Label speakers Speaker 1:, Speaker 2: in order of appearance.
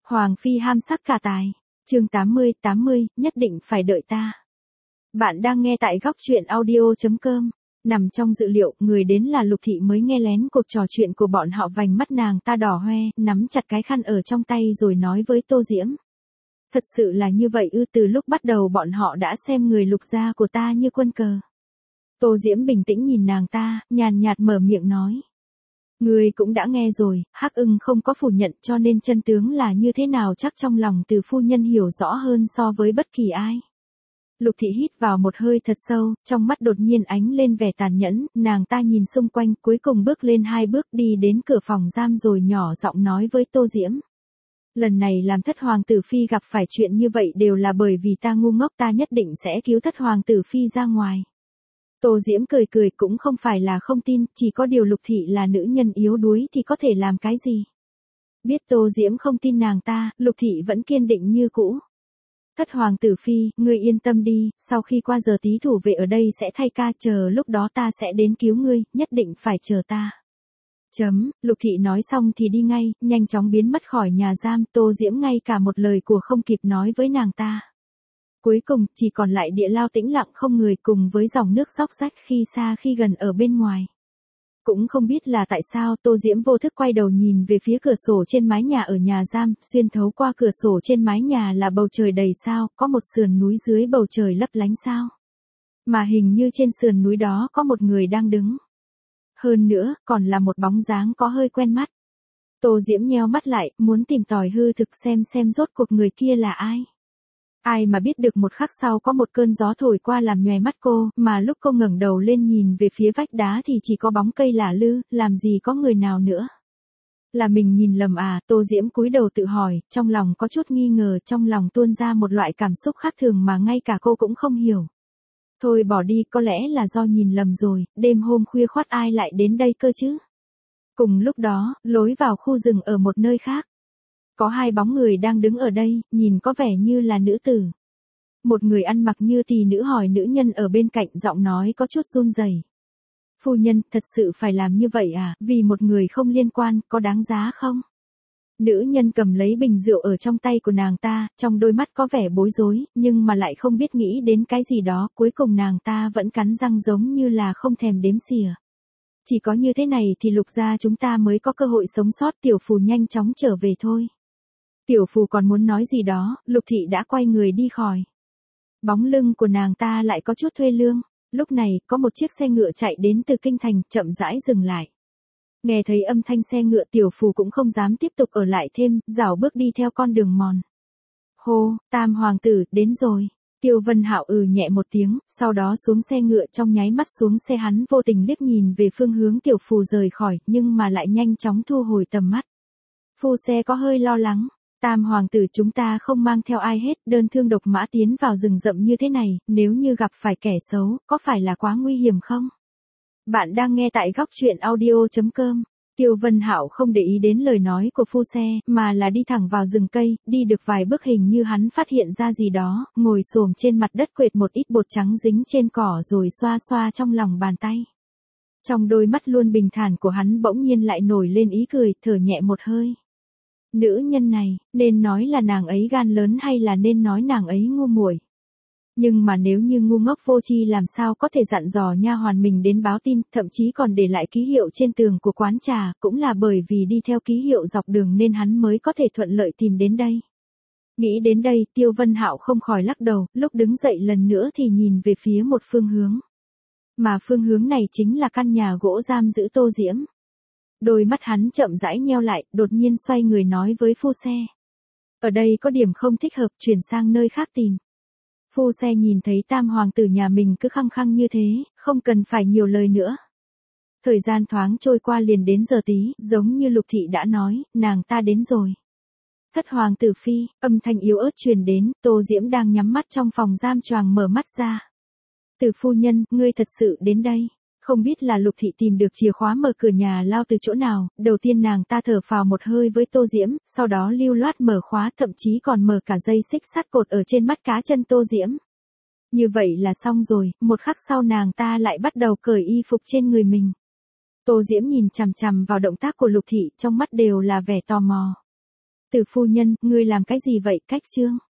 Speaker 1: Hoàng phi ham sắc cả tài. Chương 80, nhất định phải đợi ta. Bạn đang nghe tại góc truyện audio.com. Nằm trong dự liệu, người đến là Lục Thị mới nghe lén cuộc trò chuyện của bọn họ, vành mắt nàng ta đỏ hoe, nắm chặt cái khăn ở trong tay rồi nói với Tô Diễm. Thật sự là như vậy ư? Từ lúc bắt đầu bọn họ đã xem người Lục gia của ta như quân cờ. Tô Diễm bình tĩnh nhìn nàng ta, nhàn nhạt mở miệng nói. Ngươi cũng đã nghe rồi, Hắc Ưng không có phủ nhận, cho nên chân tướng là như thế nào chắc trong lòng Từ phu nhân hiểu rõ hơn so với bất kỳ ai. Lục Thị hít vào một hơi thật sâu, trong mắt đột nhiên ánh lên vẻ tàn nhẫn, nàng ta nhìn xung quanh, cuối cùng bước lên 2 bước đi đến cửa phòng giam rồi nhỏ giọng nói với Tô Diễm. Lần này làm thất hoàng tử phi gặp phải chuyện như vậy đều là bởi vì ta ngu ngốc, ta nhất định sẽ cứu thất hoàng tử phi ra ngoài. Tô Diễm cười cười, cũng không phải là không tin, chỉ có điều Lục Thị là nữ nhân yếu đuối thì có thể làm cái gì. Biết Tô Diễm không tin nàng ta, Lục Thị vẫn kiên định như cũ. Thất hoàng tử phi, ngươi yên tâm đi, sau khi qua giờ tí thủ vệ ở đây sẽ thay ca, chờ lúc đó ta sẽ đến cứu ngươi, nhất định phải chờ ta. Lục Thị nói xong thì đi ngay, nhanh chóng biến mất khỏi nhà giam. Tô Diễm ngay cả một lời của không kịp nói với nàng ta. Cuối cùng, chỉ còn lại địa lao tĩnh lặng không người cùng với dòng nước róc rách khi xa khi gần ở bên ngoài. Cũng không biết là tại sao Tô Diễm vô thức quay đầu nhìn về phía cửa sổ trên mái nhà ở nhà giam, xuyên thấu qua cửa sổ trên mái nhà là bầu trời đầy sao, có một sườn núi dưới bầu trời lấp lánh sao. Mà hình như trên sườn núi đó có một người đang đứng. Hơn nữa, còn là một bóng dáng có hơi quen mắt. Tô Diễm nheo mắt lại, muốn tìm tòi hư thực xem rốt cuộc người kia là ai. Ai mà biết được một khắc sau có một cơn gió thổi qua làm nhòe mắt cô, mà lúc cô ngẩng đầu lên nhìn về phía vách đá thì chỉ có bóng cây lả lư, làm gì có người nào nữa. Là mình nhìn lầm à? Tô Diễm cúi đầu tự hỏi, trong lòng có chút nghi ngờ, trong lòng tuôn ra một loại cảm xúc khác thường mà ngay cả cô cũng không hiểu. Thôi bỏ đi, có lẽ là do nhìn lầm rồi, đêm hôm khuya khoắt ai lại đến đây cơ chứ? Cùng lúc đó, lối vào khu rừng ở một nơi khác. Có 2 bóng người đang đứng ở đây, nhìn có vẻ như là nữ tử. Một người ăn mặc như tỷ nữ hỏi nữ nhân ở bên cạnh, giọng nói có chút run rẩy. Phu nhân, thật sự phải làm như vậy à, vì một người không liên quan, có đáng giá không? Nữ nhân cầm lấy bình rượu ở trong tay của nàng ta, trong đôi mắt có vẻ bối rối, nhưng mà lại không biết nghĩ đến cái gì đó, cuối cùng nàng ta vẫn cắn răng giống như là không thèm đếm xỉa. Chỉ có như thế này thì Lục gia chúng ta mới có cơ hội sống sót. Tiểu Phù nhanh chóng trở về thôi. Tiểu Phù còn muốn nói gì đó, Lục Thị đã quay người đi khỏi. Bóng lưng của nàng ta lại có chút thuê lương. Lúc này, có một chiếc xe ngựa chạy đến từ kinh thành, chậm rãi dừng lại. Nghe thấy âm thanh xe ngựa, Tiểu Phù cũng không dám tiếp tục ở lại thêm, rảo bước đi theo con đường mòn. Hô, Tam hoàng tử, đến rồi. Tiêu Vân Hạo nhẹ một tiếng, sau đó xuống xe ngựa, trong nháy mắt xuống xe hắn vô tình liếc nhìn về phương hướng Tiểu Phù rời khỏi, nhưng mà lại nhanh chóng thu hồi tầm mắt. Phu xe có hơi lo lắng. Tam hoàng tử, chúng ta không mang theo ai hết, đơn thương độc mã tiến vào rừng rậm như thế này, nếu như gặp phải kẻ xấu, có phải là quá nguy hiểm không? Bạn đang nghe tại góc truyện audio.com. Tiêu Vân Hạo không để ý đến lời nói của phu xe, mà là đi thẳng vào rừng cây, đi được vài bước hình như hắn phát hiện ra gì đó, ngồi xổm trên mặt đất quệt một ít bột trắng dính trên cỏ rồi xoa xoa trong lòng bàn tay. Trong đôi mắt luôn bình thản của hắn bỗng nhiên lại nổi lên ý cười, thở nhẹ một hơi. Nữ nhân này, nên nói là nàng ấy gan lớn hay là nên nói nàng ấy ngu muội? Nhưng mà nếu như ngu ngốc vô tri làm sao có thể dặn dò nha hoàn mình đến báo tin, thậm chí còn để lại ký hiệu trên tường của quán trà, cũng là bởi vì đi theo ký hiệu dọc đường nên hắn mới có thể thuận lợi tìm đến đây. Nghĩ đến đây, Tiêu Vân Hạo không khỏi lắc đầu, lúc đứng dậy lần nữa thì nhìn về phía một phương hướng. Mà phương hướng này chính là căn nhà gỗ giam giữ Tô Diễm. Đôi mắt hắn chậm rãi nheo lại, đột nhiên xoay người nói với phu xe. Ở đây có điểm không thích hợp, chuyển sang nơi khác tìm. Phu xe nhìn thấy Tam hoàng tử nhà mình cứ khăng khăng như thế, không cần phải nhiều lời nữa. Thời gian thoáng trôi qua liền đến giờ tí, giống như Lục Thị đã nói, nàng ta đến rồi. Thất hoàng tử phi, âm thanh yếu ớt truyền đến, Tô Diễm đang nhắm mắt trong phòng giam choàng mở mắt ra. Từ phu nhân, ngươi thật sự đến đây. Không biết là Lục Thị tìm được chìa khóa mở cửa nhà lao từ chỗ nào, đầu tiên nàng ta thở phào một hơi với Tô Diễm, sau đó lưu loát mở khóa, thậm chí còn mở cả dây xích sắt cột ở trên mắt cá chân Tô Diễm. Như vậy là xong rồi, một khắc sau nàng ta lại bắt đầu cởi y phục trên người mình. Tô Diễm nhìn chằm chằm vào động tác của Lục Thị, trong mắt đều là vẻ tò mò. Từ phu nhân, ngươi làm cái gì vậy, cách trương?